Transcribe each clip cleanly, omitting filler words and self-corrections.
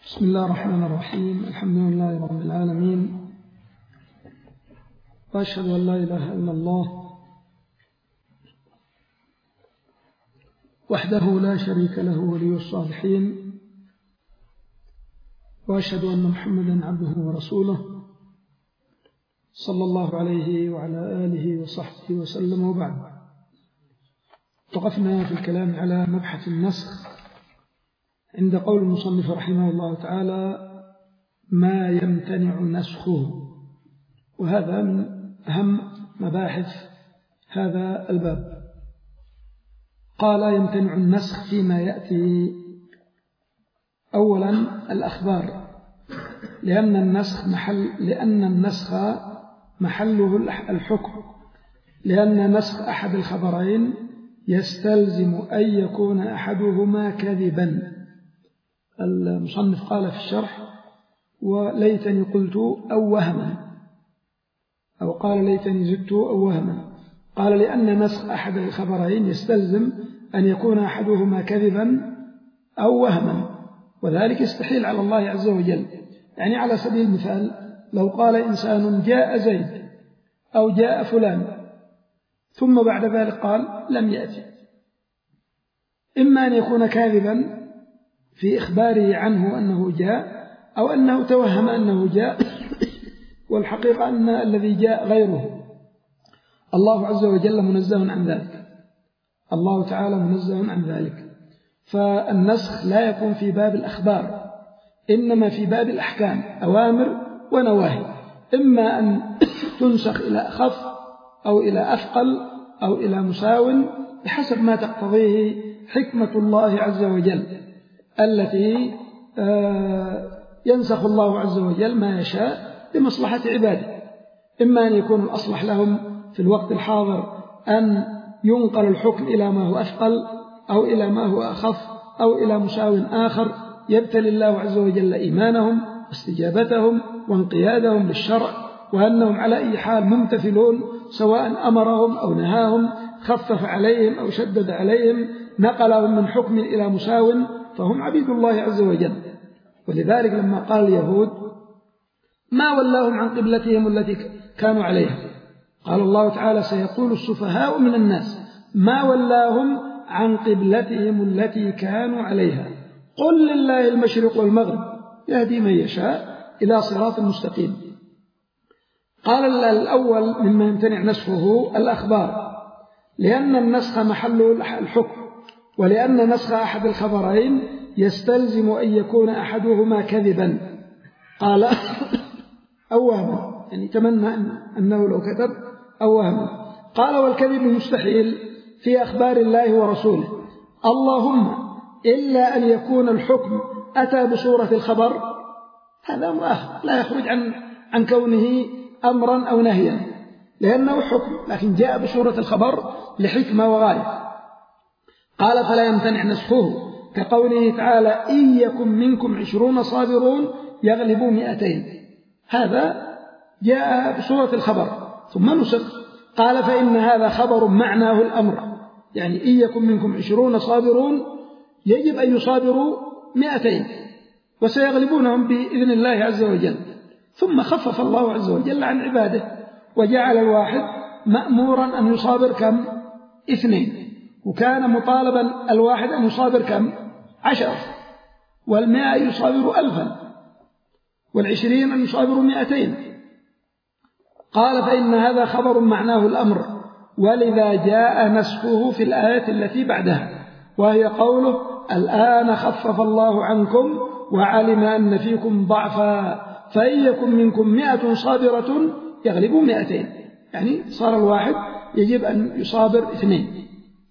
بسم الله الرحمن الرحيم. الحمد لله رب العالمين، وأشهد أن لا إله إلا الله وحده لا شريك له ولي الصالحين، وأشهد أن محمدا عبده ورسوله صلى الله عليه وعلى آله وصحبه وسلم. وبعد، وقفنا في الكلام على مبحث النسخ عند قول المصنف رحمه الله تعالى: ما يمتنع نسخه، وهذا من أهم مباحث هذا الباب. قال: يمتنع النسخ فيما يأتي. أولا الأخبار، لأن النسخ محله الحكم، لأن نسخ أحد الخبرين يستلزم أن يكون أحدهما كذبا. المصنف قال في الشرح: وليتني قلت أو وهما، أو قال ليتني زدت أو وهما. قال: لأن نسخ أحد الخبرين يستلزم أن يكون أحدهما كذبا أو وهما، وذلك يستحيل على الله عز وجل. يعني على سبيل المثال، لو قال إنسان جاء زيد أو جاء فلان، ثم بعد ذلك قال لم يأتي، إما أن يكون كاذبا في إخباره عنه أنه جاء، أو أنه توهم أنه جاء والحقيقة أن الذي جاء غيره. الله عز وجل منزه عن ذلك، الله تعالى منزه عن ذلك. فالنسخ لا يكون في باب الأخبار، إنما في باب الأحكام، أوامر ونواهي، إما أن تنسخ إلى أخف أو إلى أثقل أو إلى مساو، بحسب ما تقتضيه حكمة الله عز وجل التي ينسخ الله عز وجل ما يشاء لمصلحة عباده. إما أن يكون الأصلح لهم في الوقت الحاضر أن ينقل الحكم إلى ما هو أثقل، أو إلى ما هو أخف، أو إلى مساو آخر يبتلي الله عز وجل إيمانهم واستجابتهم وانقيادهم للشرع، وأنهم على أي حال ممتثلون، سواء أمرهم أو نهاهم، خفف عليهم أو شدد عليهم، نقلهم من حكم إلى مساو، فهم عبيد الله عز وجل. ولذلك لما قال اليهود: ما ولاهم عن قبلتهم التي كانوا عليها، قال الله تعالى: سيقول السفهاء من الناس ما ولاهم عن قبلتهم التي كانوا عليها، قل لله المشرق والمغرب يهدي من يشاء إلى صراط مستقيم. قال الأول مما يمتنع نسخه الأخبار، لأن النسخ محله الحكم، ولأن نسخ أحد الخبرين يستلزم أن يكون أحدهما كذبا. قال: أوهما، يعني تمنى أنه لو كتب أوهما. قال: والكذب مستحيل في أخبار الله ورسوله، اللهم إلا أن يكون الحكم أتى بصورة الخبر، هذا مؤاخذ لا يخرج عن كونه أمرا أو نهيا، لأنه حكم لكن جاء بصورة الخبر لحكمة وغاية. قال: فلا يمتنع نسخه، كقوله تعالى: إن يكن منكم 20 صابرون يغلبوا 200، هذا جاء بصورة الخبر ثم نسخ. قال: فإن هذا خبر معناه الأمر، يعني إن يكن منكم 20 صابرون يجب أن يصابروا 200 وسيغلبونهم بإذن الله عز وجل. ثم خفف الله عز وجل عن عباده وجعل الواحد مأمورا أن يصابر كم؟ 2، وكان مطالبا الواحد أن يصابر كم؟ 10، وال100 يصابر 1000، وال20 أن يصابر 200. قال: فإن هذا خبر معناه الأمر، ولذا جاء نسخه في الآية التي بعدها، وهي قوله: الآن خفف الله عنكم وعلم أن فيكم ضعفا فإن يكن منكم 100 صابرة يغلبوا 200، يعني صار الواحد يجب أن يصابر 2.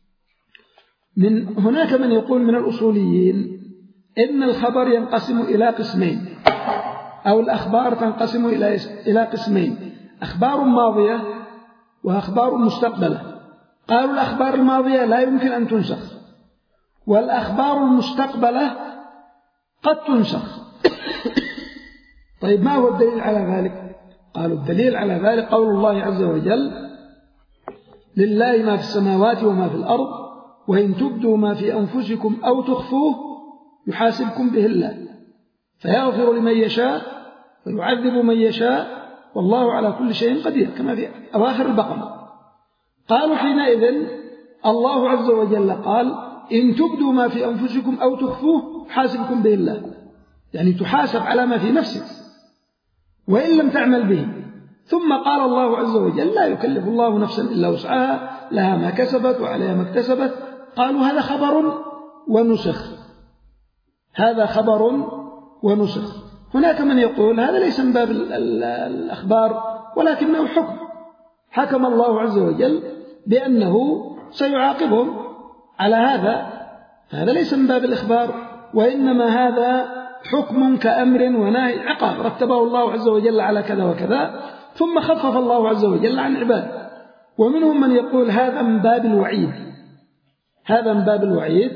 من هناك من يقول من الأصوليين إن الخبر ينقسم إلى قسمين، أو الأخبار تنقسم إلى قسمين: أخبار ماضية وأخبار مستقبلة. قالوا: الأخبار الماضية لا يمكن أن تنسخ، والأخبار المستقبلة قد تنسخ. طيب، ما هو الدليل على ذلك؟ قالوا: الدليل على ذلك قول الله عز وجل: لله ما في السماوات وما في الأرض وإن تبدوا ما في أنفسكم أو تخفوه يحاسبكم به الله. فيغفر لمن يشاء ويعذب من يشاء والله على كل شيء قدير، كما في أواخر البقرة. قالوا حينئذ الله عز وجل قال إن تبدوا ما في أنفسكم أو تخفوه حاسبكم به الله، يعني تحاسب على ما في نفسك وإن لم تعمل به. ثم قال الله عز وجل لا يكلف الله نفسا إلا وسعها لها ما كسبت وعليها ما اكتسبت. قالوا هذا خبر ونسخ، هذا خبر ونسخ. هناك من يقول هذا ليس من باب الأخبار ولكنه حكم، حكم الله عز وجل بأنه سيعاقبهم على هذا، فهذا ليس من باب الإخبار وإنما هذا حكم كأمر ونهي، عقاب رتبه الله عز وجل على كذا وكذا، ثم خفف الله عز وجل عن عباده. ومنهم من يقول هذا من باب الوعيد، هذا من باب الوعيد،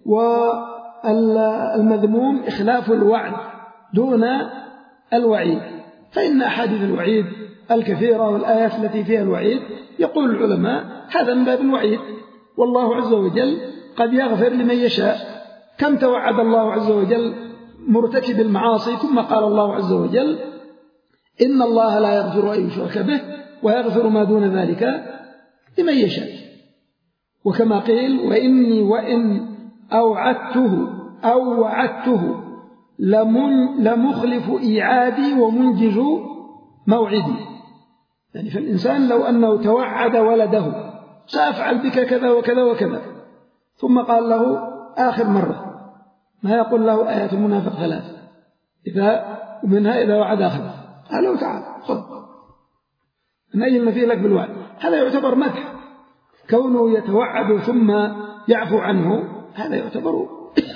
والمذموم إخلاف الوعد دون الوعيد، فإن أحاديث الوعيد الكثيرة والآيات التي فيها الوعيد يقول العلماء هذا من باب الوعيد، والله عز وجل قد يغفر لمن يشاء. كم توعد الله عز وجل مرتكب المعاصي، ثم قال الله عز وجل إن الله لا يغفر أن يشرك به ويغفر ما دون ذلك لمن يشاء. وكما قيل وإني وإن أوعدته أو وعدته لمخلف إيعادي ومنجز موعدي. يعني فالإنسان لو أنه توعد ولده سأفعل بك كذا وكذا وكذا، ثم قال له آخر مرة، ما يقول له آيات المنافق 3 ومنها إذا وعد أخذ، قال له تعال خذ نأيل فيه لك بالوعد. هذا يعتبر مدح، كونه يتوعد ثم يعفو عنه هذا يعتبر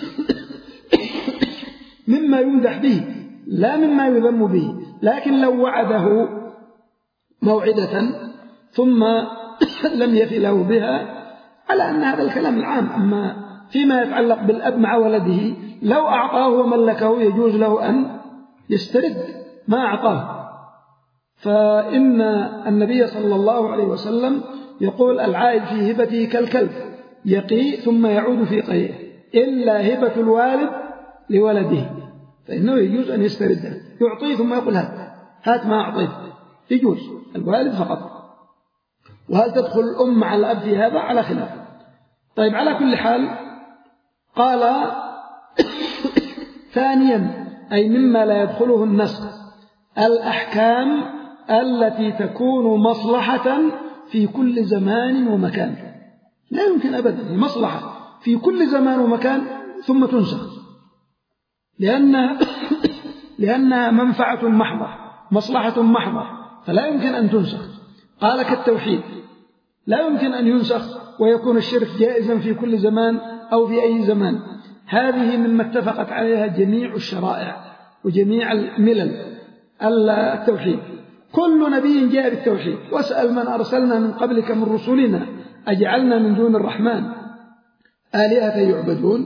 مما يمدح به لا مما يذم به. لكن لو وعده موعدة ثم لم يفي له بها، على أن هذا الكلام العام. أما فيما يتعلق بالأب مع ولده لو أعطاه وملكه يجوز له أن يسترد ما أعطاه. فإن النبي صلى الله عليه وسلم يقول العائد في هبته كالكلب يقي ثم يعود في قيئه إلا هبة الوالد لولده، فإنه يجوز أن يسترده، يعطيه ثم يقول هات ما أعطيت، يجوز الوالد فقط. وهل تدخل الأم مع الأب في هذا؟ على خلاف. طيب على كل حال قال ثانيا أي مما لا يدخله النسخ الأحكام التي تكون مصلحة في كل زمان ومكان. لا يمكن أبدا مصلحة في كل زمان ومكان ثم تنسخ، لأنها منفعة محضة مصلحة محضة، فلا يمكن أن تنسخ. قال كالتوحيد لا يمكن أن ينسخ ويكون الشرك جائزا في كل زمان أو في أي زمان. هذه مما اتفقت عليها جميع الشرائع وجميع الملل التوحيد. كل نبي جاء بالتوحيد، واسأل من أرسلنا من قبلك من رسلنا أجعلنا من دون الرحمن آلهة يعبدون.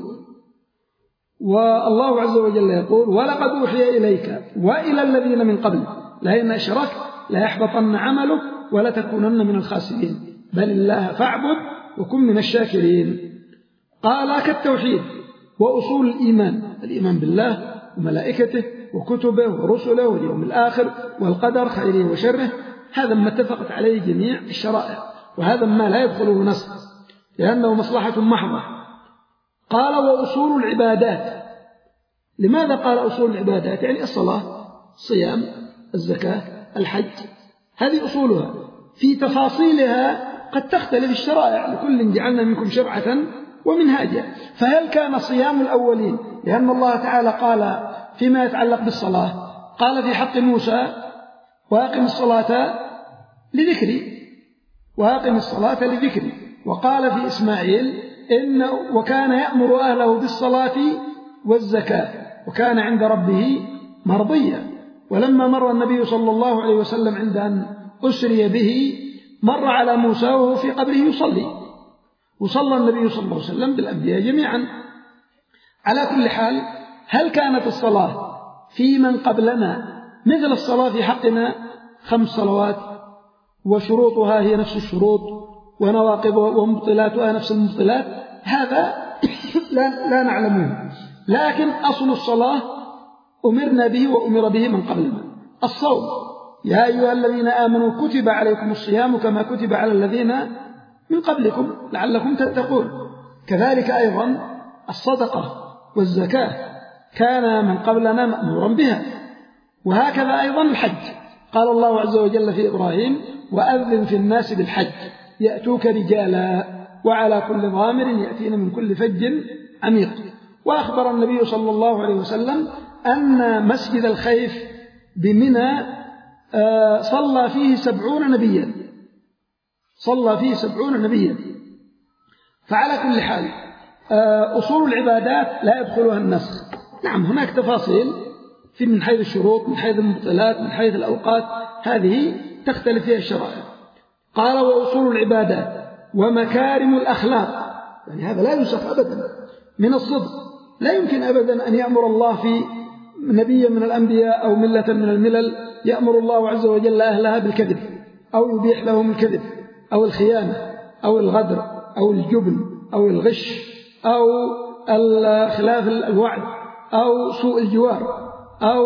والله عز وجل يقول ولقد أوحي إليك وإلى الذين من قبلك لئن أشركت ليحبطن عملك ولتكونن من الخاسرين بل الله فاعبد وكن من الشاكرين. قال كالتوحيد وأصول الإيمان بالله وملائكته وكتبه ورسله واليوم الآخر والقدر خيره وشره، هذا ما اتفقت عليه جميع الشرائع، وهذا ما لا يدخله نسخ لأنه مصلحة محضة. قال وأصول العبادات. لماذا قال أصول العبادات؟ يعني الصلاة، الصيام، الزكاة، الحج، هذه أصولها. في تفاصيلها قد تختلف الشرائع، لكل جعلنا منكم شرعة ومنهاجا. فهل كان صيام الأولين، لأن الله تعالى قال فيما يتعلق بالصلاة قال في حق موسى وأقم الصلاة لذكري، وأقم الصلاة لذكري، وقال في إسماعيل وكان يأمر أهله بالصلاة والزكاة وكان عند ربه مرضيا. ولما مر النبي صلى الله عليه وسلم عند أن أسري به مر على موسى وهو في قبره يصلي، وصلى النبي صلى الله عليه وسلم بالأنبياء جميعا. على كل حال هل كانت الصلاة في من قبلنا مثل الصلاة في حقنا 5 صلوات وشروطها هي نفس الشروط ونواقضها ومبطلاتها نفس المبطلات؟ هذا لا نعلمه. لكن أصل الصلاة أمرنا به وأمر به من قبلنا. الصوم، يا أيها الذين آمنوا كتب عليكم الصيام كما كتب على الذين من قبلكم لعلكم تتقون. كذلك أيضا الصدقة والزكاة كان من قبلنا مأمورا بها. وهكذا أيضا الحج، قال الله عز وجل في إبراهيم: وأذن في الناس بالحج يأتوك رجالا وعلى كل ضامر يأتين من كل فج عميق. وأخبر النبي صلى الله عليه وسلم أن مسجد الخيف بمنى صلى فيه 70 نبيا، صلى فيه 70 نبيا. فعلى كل حال أصول العبادات لا يدخلها النسخ. نعم هناك تفاصيل في من حيث الشروط، من حيث المبطلات، من حيث الأوقات، هذه تختلف فيها الشرائع. قال: وأصول العبادات ومكارم الأخلاق، يعني هذا لا ينسخ أبدا من الصدق. لا يمكن أبدا أن يأمر الله في نبي من الأنبياء أو ملة من الملل يأمر الله عز وجل أهلها بالكذب أو يبيح لهم الكذب أو الخيانة أو الغدر أو الجبن أو الغش أو خلاف الوعد أو سوء الجوار أو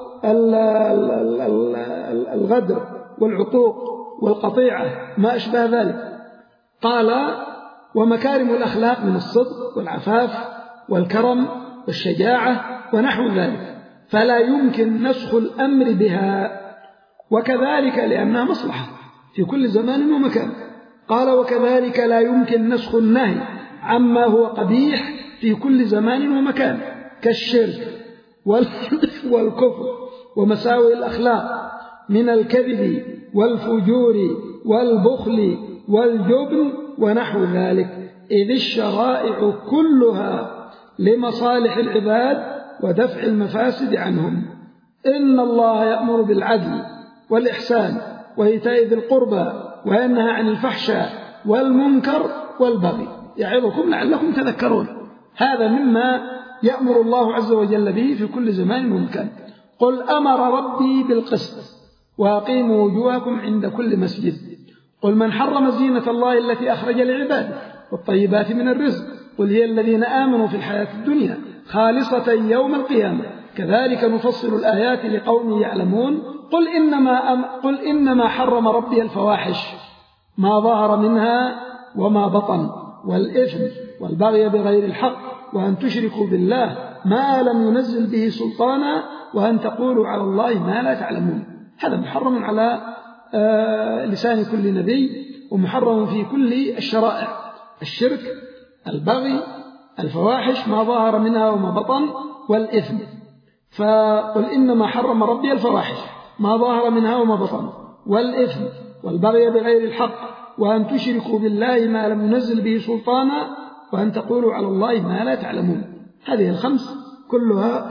الغدر والعقوق والقطيعة ما أشبه ذلك. قال: ومكارم الأخلاق من الصدق والعفاف والكرم والشجاعة ونحو ذلك، فلا يمكن نسخ الأمر بها، وكذلك لأنها مصلحة في كل زمان ومكان. قال: وكذلك لا يمكن نسخ النهي عما هو قبيح في كل زمان ومكان كالشرك والكفر ومساوئ الأخلاق من الكذب والفجور والبخل والجبن ونحو ذلك، إذ الشرائع كلها لمصالح العباد ودفع المفاسد عنهم. إن الله يأمر بالعدل والإحسان وإيتاء ذي القربى وينهى عن الفحشاء والمنكر والبغي يعظكم لعلكم تذكرون. هذا مما يأمر الله عز وجل به في كل زمان ومكان. قل: أمر ربي بالقسط وأقيموا وجوهكم عند كل مسجد. قل: من حرم زينة الله التي أخرج لعباده والطيبات من الرزق، قل هي الذين آمنوا في الحياة الدنيا خالصة يوم القيامة، كذلك نفصل الآيات لقوم يعلمون. قل إنما حرم ربي الفواحش ما ظهر منها وما بطن والإثم والبغي بغير الحق وأن تشركوا بالله ما لم ينزل به سلطانا وأن تقولوا على الله ما لا تعلمون. هذا محرم على لسان كل نبي ومحرم في كل الشرائع: الشرك، البغي، الفواحش ما ظهر منها وما بطن، والإثم. فقل إنما حرم ربي الفواحش ما ظهر منها وما بطن والإثم والبغي بغير الحق وأن تشركوا بالله ما لم ينزل به سلطانا وأن تقولوا على الله ما لا تعلمون. هذه الخمس كلها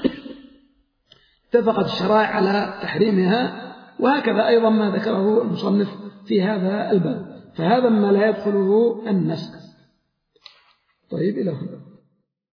اتفقت الشرائع على تحريمها، وهكذا أيضا ما ذكره المصنف في هذا الباب، فهذا ما لا يدخله النسخ. طيب إلى هنا.